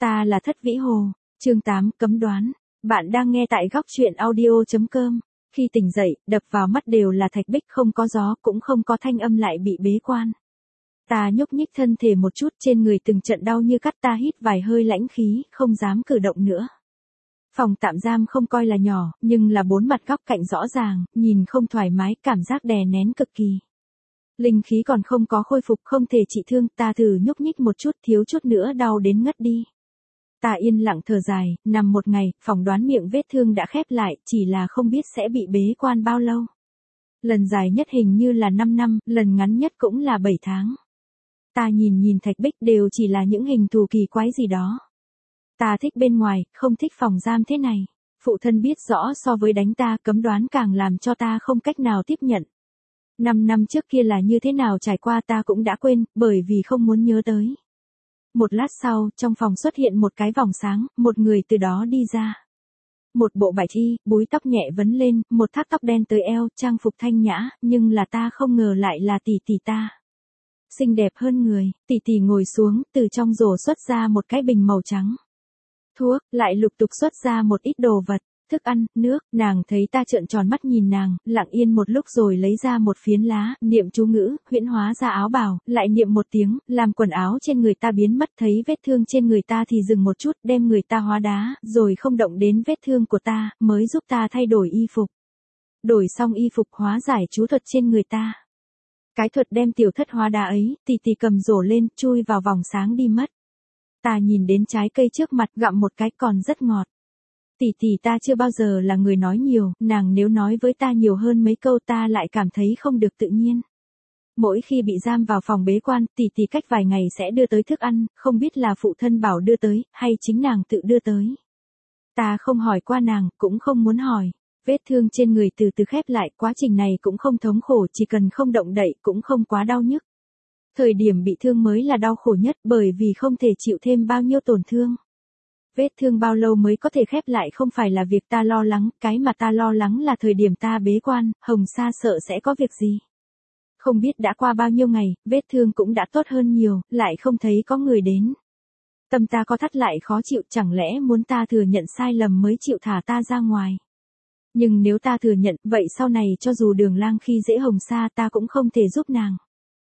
Ta là Thất Vĩ Hồ, chương 8 cấm đoán. Bạn đang nghe tại góc truyện audio.com. Khi tỉnh dậy, đập vào mắt đều là thạch bích, không có gió, cũng không có thanh âm, lại bị bế quan. Ta nhúc nhích thân thể một chút, trên người từng trận đau như cắt, ta hít vài hơi lãnh khí, không dám cử động nữa. Phòng tạm giam không coi là nhỏ, nhưng là 4 mặt góc cạnh rõ ràng, nhìn không thoải mái, cảm giác đè nén cực kỳ. Linh khí còn không có khôi phục, không thể trị thương, ta thử nhúc nhích một chút, thiếu chút nữa đau đến ngất đi. Ta yên lặng thở dài, nằm một ngày, phỏng đoán miệng vết thương đã khép lại, chỉ là không biết sẽ bị bế quan bao lâu. Lần dài nhất hình như là 5 năm, lần ngắn nhất cũng là 7 tháng. Ta nhìn thạch bích, đều chỉ là những hình thù kỳ quái gì đó. Ta thích bên ngoài, không thích phòng giam thế này. Phụ thân biết rõ, so với đánh ta, cấm đoán càng làm cho ta không cách nào tiếp nhận. 5 năm trước kia là như thế nào trải qua ta cũng đã quên, bởi vì không muốn nhớ tới. Một lát sau, trong phòng xuất hiện một cái vòng sáng, một người từ đó đi ra. Một bộ bạch y, búi tóc nhẹ vấn lên, một thác tóc đen tới eo, trang phục thanh nhã, nhưng là ta không ngờ lại là tỷ tỷ ta. Xinh đẹp hơn người, tỷ tỷ ngồi xuống, từ trong rổ xuất ra một cái bình màu trắng. Thuốc, lại lục tục xuất ra một ít đồ vật, thức ăn, nước, nàng thấy ta trợn tròn mắt nhìn nàng, lặng yên một lúc rồi lấy ra một phiến lá, niệm chú ngữ, huyễn hóa ra áo bào, lại niệm một tiếng, làm quần áo trên người ta biến mất, thấy vết thương trên người ta thì dừng một chút, đem người ta hóa đá, rồi không động đến vết thương của ta, mới giúp ta thay đổi y phục. Đổi xong y phục, hóa giải chú thuật trên người ta. Cái thuật đem tiểu thất hóa đá ấy, tỷ tỷ cầm rổ lên, chui vào vòng sáng đi mất. Ta nhìn đến trái cây trước mặt, gặm một cái, còn rất ngọt. Tỷ tỷ ta chưa bao giờ là người nói nhiều, nàng nếu nói với ta nhiều hơn mấy câu ta lại cảm thấy không được tự nhiên. Mỗi khi bị giam vào phòng bế quan, tỷ tỷ cách vài ngày sẽ đưa tới thức ăn, không biết là phụ thân bảo đưa tới, hay chính nàng tự đưa tới. Ta không hỏi qua nàng, cũng không muốn hỏi. Vết thương trên người từ từ khép lại, quá trình này cũng không thống khổ, chỉ cần không động đậy cũng không quá đau nhức. Thời điểm bị thương mới là đau khổ nhất, bởi vì không thể chịu thêm bao nhiêu tổn thương. Vết thương bao lâu mới có thể khép lại không phải là việc ta lo lắng, cái mà ta lo lắng là thời điểm ta bế quan, Hồng Sa sợ sẽ có việc gì. Không biết đã qua bao nhiêu ngày, vết thương cũng đã tốt hơn nhiều, lại không thấy có người đến. Tâm ta có thắt lại khó chịu, chẳng lẽ muốn ta thừa nhận sai lầm mới chịu thả ta ra ngoài. Nhưng nếu ta thừa nhận, vậy sau này cho dù Đường Lang khi dễ Hồng Sa ta cũng không thể giúp nàng.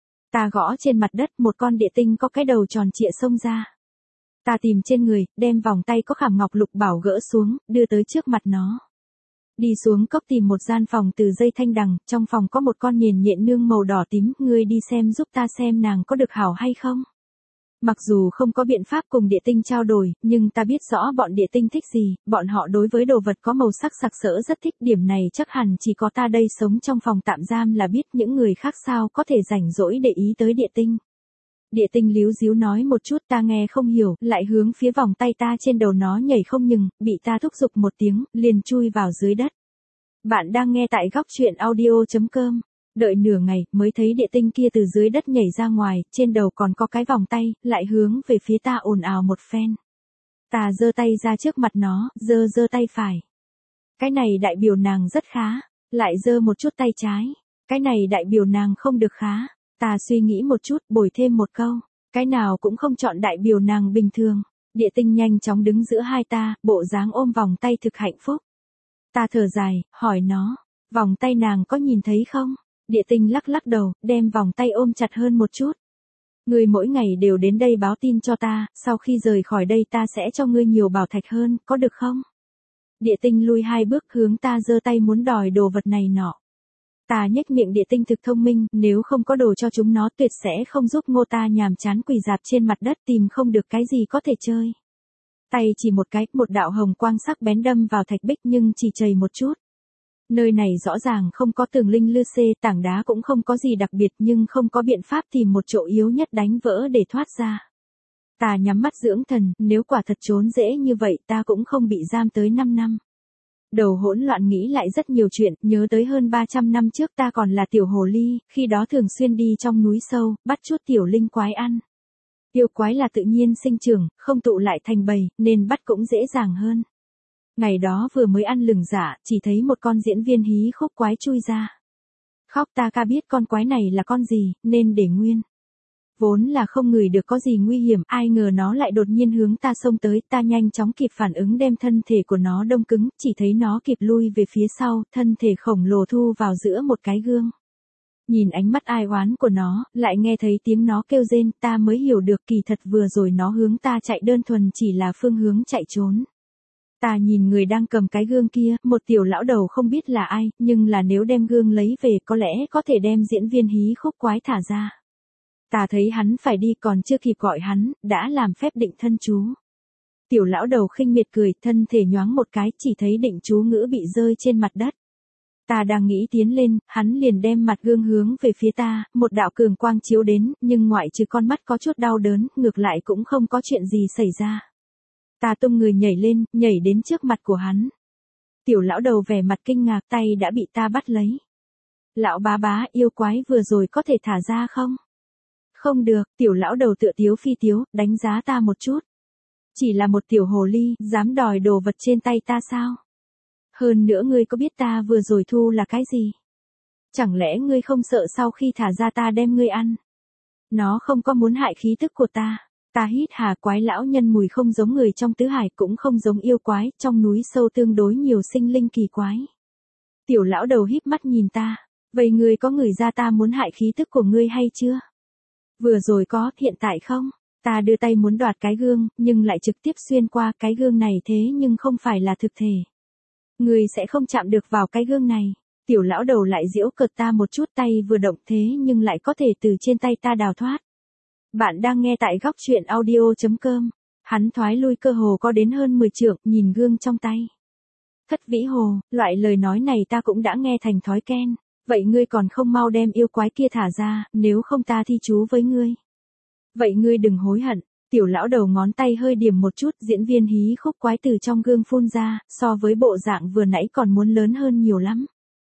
Ta gõ trên mặt đất, một con địa tinh có cái đầu tròn trịa xông ra. Ta tìm trên người, đem vòng tay có khảm ngọc lục bảo gỡ xuống, đưa tới trước mặt nó. Đi xuống cốc tìm một gian phòng từ dây thanh đằng, trong phòng có một con nhện nhện nương màu đỏ tím, ngươi đi xem giúp ta xem nàng có được hảo hay không. Mặc dù không có biện pháp cùng địa tinh trao đổi, nhưng ta biết rõ bọn địa tinh thích gì, bọn họ đối với đồ vật có màu sắc sặc sỡ rất thích, điểm này chắc hẳn chỉ có ta đây sống trong phòng tạm giam là biết, những người khác sao có thể rảnh rỗi để ý tới địa tinh. Địa tinh líu díu nói một chút ta nghe không hiểu, lại hướng phía vòng tay ta trên đầu nó nhảy không ngừng, bị ta thúc giục một tiếng, liền chui vào dưới đất. Bạn đang nghe tại góc truyện audio.com. Đợi nửa ngày, mới thấy địa tinh kia từ dưới đất nhảy ra ngoài, trên đầu còn có cái vòng tay, lại hướng về phía ta ồn ào một phen. Ta giơ tay ra trước mặt nó, giơ tay phải. Cái này đại biểu nàng rất khá, lại giơ một chút tay trái. Cái này đại biểu nàng không được khá. Ta suy nghĩ một chút, bồi thêm một câu. Cái nào cũng không chọn đại biểu nàng bình thường. Địa tinh nhanh chóng đứng giữa hai ta, bộ dáng ôm vòng tay thực hạnh phúc. Ta thở dài, hỏi nó, vòng tay nàng có nhìn thấy không? Địa tinh lắc đầu, đem vòng tay ôm chặt hơn một chút. Ngươi mỗi ngày đều đến đây báo tin cho ta, sau khi rời khỏi đây ta sẽ cho ngươi nhiều bảo thạch hơn, có được không? Địa tinh lui 2 bước hướng ta giơ tay muốn đòi đồ vật này nọ. Ta nhếch miệng, địa tinh thực thông minh, nếu không có đồ cho chúng nó tuyệt sẽ không giúp Ngô ta nhàm chán quỳ dạp trên mặt đất tìm không được cái gì có thể chơi. Tay chỉ một cái, một đạo hồng quang sắc bén đâm vào thạch bích nhưng chỉ chầy một chút. Nơi này rõ ràng không có tường linh lư xê, tảng đá cũng không có gì đặc biệt nhưng không có biện pháp tìm một chỗ yếu nhất đánh vỡ để thoát ra. Ta nhắm mắt dưỡng thần, nếu quả thật trốn dễ như vậy ta cũng không bị giam tới 5 năm. Đầu hỗn loạn nghĩ lại rất nhiều chuyện, nhớ tới hơn 300 năm trước ta còn là tiểu hồ ly, khi đó thường xuyên đi trong núi sâu, bắt chút tiểu linh quái ăn. Yêu quái là tự nhiên sinh trưởng, không tụ lại thành bầy, nên bắt cũng dễ dàng hơn. Ngày đó vừa mới ăn lừng dạ, chỉ thấy một con diễn viên hí khúc quái chui ra. Khóc ta ca biết con quái này là con gì, nên để nguyên. Vốn là không ngửi được có gì nguy hiểm, ai ngờ nó lại đột nhiên hướng ta xông tới, ta nhanh chóng kịp phản ứng đem thân thể của nó đông cứng, chỉ thấy nó kịp lui về phía sau, thân thể khổng lồ thu vào giữa một cái gương. Nhìn ánh mắt ai oán của nó, lại nghe thấy tiếng nó kêu rên, ta mới hiểu được kỳ thật vừa rồi nó hướng ta chạy đơn thuần chỉ là phương hướng chạy trốn. Ta nhìn người đang cầm cái gương kia, một tiểu lão đầu không biết là ai, nhưng là nếu đem gương lấy về có lẽ có thể đem diễn viên hí khúc quái thả ra. Ta thấy hắn phải đi còn chưa kịp gọi hắn, đã làm phép định thân chú. Tiểu lão đầu khinh miệt cười, thân thể nhoáng một cái, chỉ thấy định chú ngữ bị rơi trên mặt đất. Ta đang nghĩ tiến lên, hắn liền đem mặt gương hướng về phía ta, một đạo cường quang chiếu đến, nhưng ngoại trừ con mắt có chút đau đớn, ngược lại cũng không có chuyện gì xảy ra. Ta tung người nhảy lên, nhảy đến trước mặt của hắn. Tiểu lão đầu vẻ mặt kinh ngạc, tay đã bị ta bắt lấy. Lão bá bá, yêu quái vừa rồi có thể thả ra không? Không được, tiểu lão đầu tựa tiếu phi tiếu, đánh giá ta một chút. Chỉ là một tiểu hồ ly, dám đòi đồ vật trên tay ta sao? Hơn nữa ngươi có biết ta vừa rồi thu là cái gì? Chẳng lẽ ngươi không sợ sau khi thả ra ta đem ngươi ăn? Nó không có muốn hại khí tức của ta. Ta hít hà, quái lão nhân mùi không giống người trong tứ hải cũng không giống yêu quái, trong núi sâu tương đối nhiều sinh linh kỳ quái. Tiểu lão đầu híp mắt nhìn ta, vậy ngươi có ngửi ra ta muốn hại khí tức của ngươi hay chưa? Vừa rồi có, hiện tại không? Ta đưa tay muốn đoạt cái gương, nhưng lại trực tiếp xuyên qua cái gương này thế nhưng không phải là thực thể. Ngươi sẽ không chạm được vào cái gương này. Tiểu lão đầu lại giễu cợt ta một chút, tay vừa động thế nhưng lại có thể từ trên tay ta đào thoát. Bạn đang nghe tại góc truyện audio.com. Hắn thoái lui cơ hồ có đến hơn 10 trượng, nhìn gương trong tay. Thất vĩ hồ, loại lời nói này ta cũng đã nghe thành thói quen. Vậy ngươi còn không mau đem yêu quái kia thả ra, nếu không ta thi chú với ngươi. Vậy ngươi đừng hối hận. Tiểu lão đầu ngón tay hơi điểm một chút, diễn viên hí khúc quái từ trong gương phun ra, so với bộ dạng vừa nãy còn muốn lớn hơn nhiều lắm.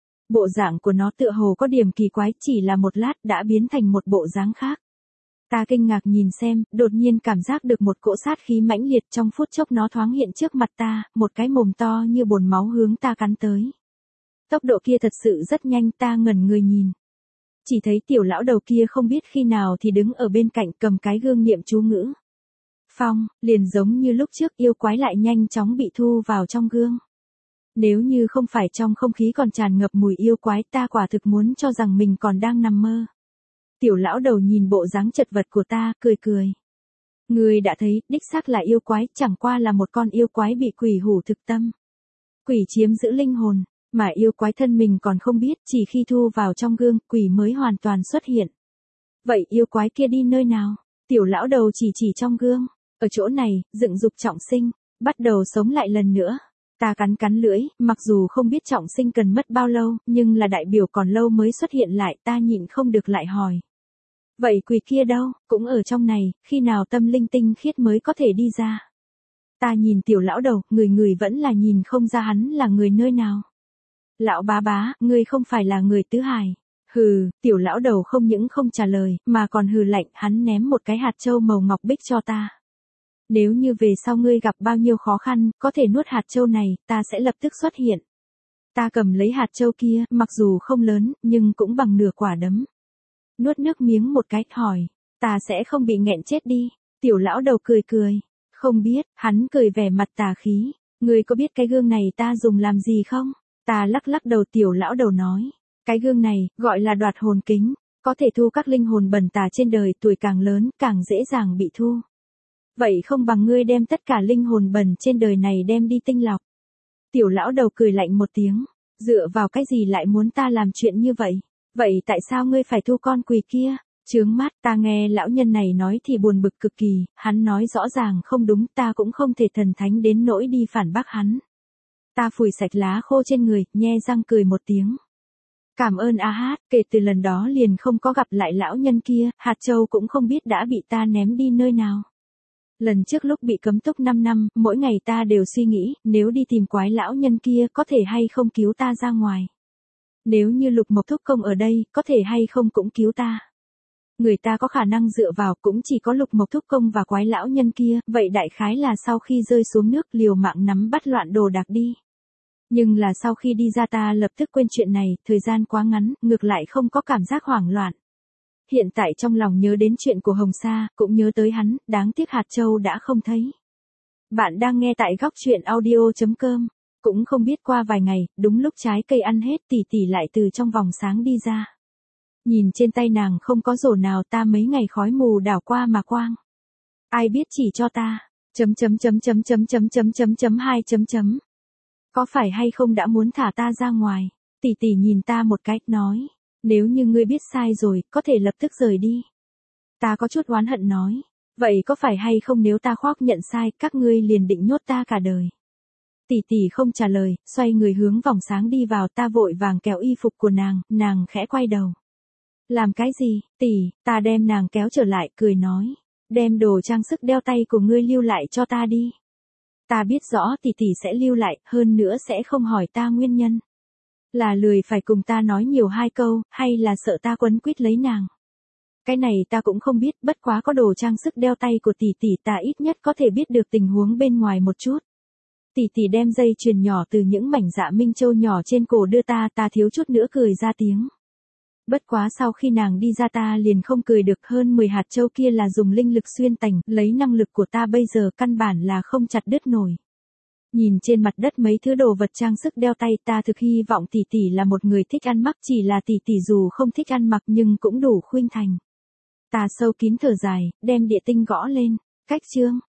Bộ dạng của nó tựa hồ có điểm kỳ quái, chỉ là một lát đã biến thành một bộ dáng khác. Ta kinh ngạc nhìn xem, đột nhiên cảm giác được một cỗ sát khí mãnh liệt, trong phút chốc nó thoáng hiện trước mặt ta, một cái mồm to như bồn máu hướng ta cắn tới. Tốc độ kia thật sự rất nhanh, ta ngẩn người nhìn. Chỉ thấy tiểu lão đầu kia không biết khi nào thì đứng ở bên cạnh cầm cái gương niệm chú ngữ. Phong, liền giống như lúc trước yêu quái lại nhanh chóng bị thu vào trong gương. Nếu như không phải trong không khí còn tràn ngập mùi yêu quái, ta quả thực muốn cho rằng mình còn đang nằm mơ. Tiểu lão đầu nhìn bộ dáng chật vật của ta, cười cười. Ngươi đã thấy, đích xác là yêu quái, chẳng qua là một con yêu quái bị quỷ hủ thực tâm. Quỷ chiếm giữ linh hồn, mà yêu quái thân mình còn không biết, chỉ khi thu vào trong gương, quỷ mới hoàn toàn xuất hiện. Vậy yêu quái kia đi nơi nào? Tiểu lão đầu chỉ trong gương. Ở chỗ này, dựng dục trọng sinh, bắt đầu sống lại lần nữa. Ta cắn lưỡi, mặc dù không biết trọng sinh cần mất bao lâu, nhưng là đại biểu còn lâu mới xuất hiện lại, ta nhịn không được lại hỏi. Vậy quỷ kia đâu, cũng ở trong này, khi nào tâm linh tinh khiết mới có thể đi ra? Ta nhìn tiểu lão đầu, người vẫn là nhìn không ra hắn là người nơi nào. Lão bá bá, ngươi không phải là người tứ hải. Hừ, tiểu lão đầu không những không trả lời, mà còn hừ lạnh, hắn ném một cái hạt châu màu ngọc bích cho ta. Nếu như về sau ngươi gặp bao nhiêu khó khăn, có thể nuốt hạt châu này, ta sẽ lập tức xuất hiện. Ta cầm lấy hạt châu kia, mặc dù không lớn, nhưng cũng bằng nửa quả đấm. Nuốt nước miếng một cái, hỏi, ta sẽ không bị nghẹn chết đi. Tiểu lão đầu cười cười. Không biết, hắn cười vẻ mặt tà khí. Ngươi có biết cái gương này ta dùng làm gì không? Ta lắc đầu, tiểu lão đầu nói. Cái gương này, gọi là đoạt hồn kính. Có thể thu các linh hồn bẩn tà trên đời, tuổi càng lớn, càng dễ dàng bị thu. Vậy không bằng ngươi đem tất cả linh hồn bẩn trên đời này đem đi tinh lọc. Tiểu lão đầu cười lạnh một tiếng. Dựa vào cái gì lại muốn ta làm chuyện như vậy? Vậy tại sao ngươi phải thu con quỷ kia? Chướng mắt, ta nghe lão nhân này nói thì buồn bực cực kỳ, hắn nói rõ ràng không đúng, ta cũng không thể thần thánh đến nỗi đi phản bác hắn. Ta phủi sạch lá khô trên người, nhe răng cười một tiếng. Cảm ơn a hát, kể từ lần đó liền không có gặp lại lão nhân kia, hạt châu cũng không biết đã bị ta ném đi nơi nào. Lần trước lúc bị cấm túc 5 năm, mỗi ngày ta đều suy nghĩ, nếu đi tìm quái lão nhân kia có thể hay không cứu ta ra ngoài. Nếu như Lục Mộc Thúc Công ở đây, có thể hay không cũng cứu ta. Người ta có khả năng dựa vào cũng chỉ có Lục Mộc Thúc Công và quái lão nhân kia, vậy đại khái là sau khi rơi xuống nước liều mạng nắm bắt loạn đồ đạc đi. Nhưng là sau khi đi ra ta lập tức quên chuyện này, thời gian quá ngắn, ngược lại không có cảm giác hoảng loạn. Hiện tại trong lòng nhớ đến chuyện của Hồng Sa, cũng nhớ tới hắn, đáng tiếc hạt châu đã không thấy. Bạn đang nghe tại góc chuyện audio.com. Cũng không biết qua vài ngày, đúng lúc trái cây ăn hết tỷ tỷ lại từ trong vòng sáng đi ra. Nhìn trên tay nàng không có rổ nào, ta mấy ngày khói mù đảo qua mà quang. Ai biết chỉ cho ta. Hai. Có phải hay không đã muốn thả ta ra ngoài? Tỷ tỷ nhìn ta một cái, nói. Nếu như ngươi biết sai rồi, có thể lập tức rời đi. Ta có chút oán hận nói. Vậy có phải hay không nếu ta khoác nhận sai, các ngươi liền định nhốt ta cả đời? Tỷ tỷ không trả lời, xoay người hướng vòng sáng đi vào, ta vội vàng kéo y phục của nàng khẽ quay đầu. Làm cái gì, tỷ? Ta đem nàng kéo trở lại, cười nói. Đem đồ trang sức đeo tay của ngươi lưu lại cho ta đi. Ta biết rõ tỷ tỷ sẽ lưu lại, hơn nữa sẽ không hỏi ta nguyên nhân. Là lười phải cùng ta nói nhiều hai câu, hay là sợ ta quấn quýt lấy nàng? Cái này ta cũng không biết, bất quá có đồ trang sức đeo tay của tỷ tỷ ta ít nhất có thể biết được tình huống bên ngoài một chút. Tỷ tỷ đem dây chuyền nhỏ từ những mảnh dạ minh châu nhỏ trên cổ đưa ta thiếu chút nữa cười ra tiếng. Bất quá sau khi nàng đi ra ta liền không cười được, hơn 10 hạt châu kia là dùng linh lực xuyên tành, lấy năng lực của ta bây giờ căn bản là không chặt đứt nổi. Nhìn trên mặt đất mấy thứ đồ vật trang sức đeo tay, ta thực hy vọng tỷ tỷ là một người thích ăn mặc, chỉ là tỷ tỷ dù không thích ăn mặc nhưng cũng đủ khuynh thành. Ta sâu kín thở dài, đem địa tinh gõ lên. Cách chương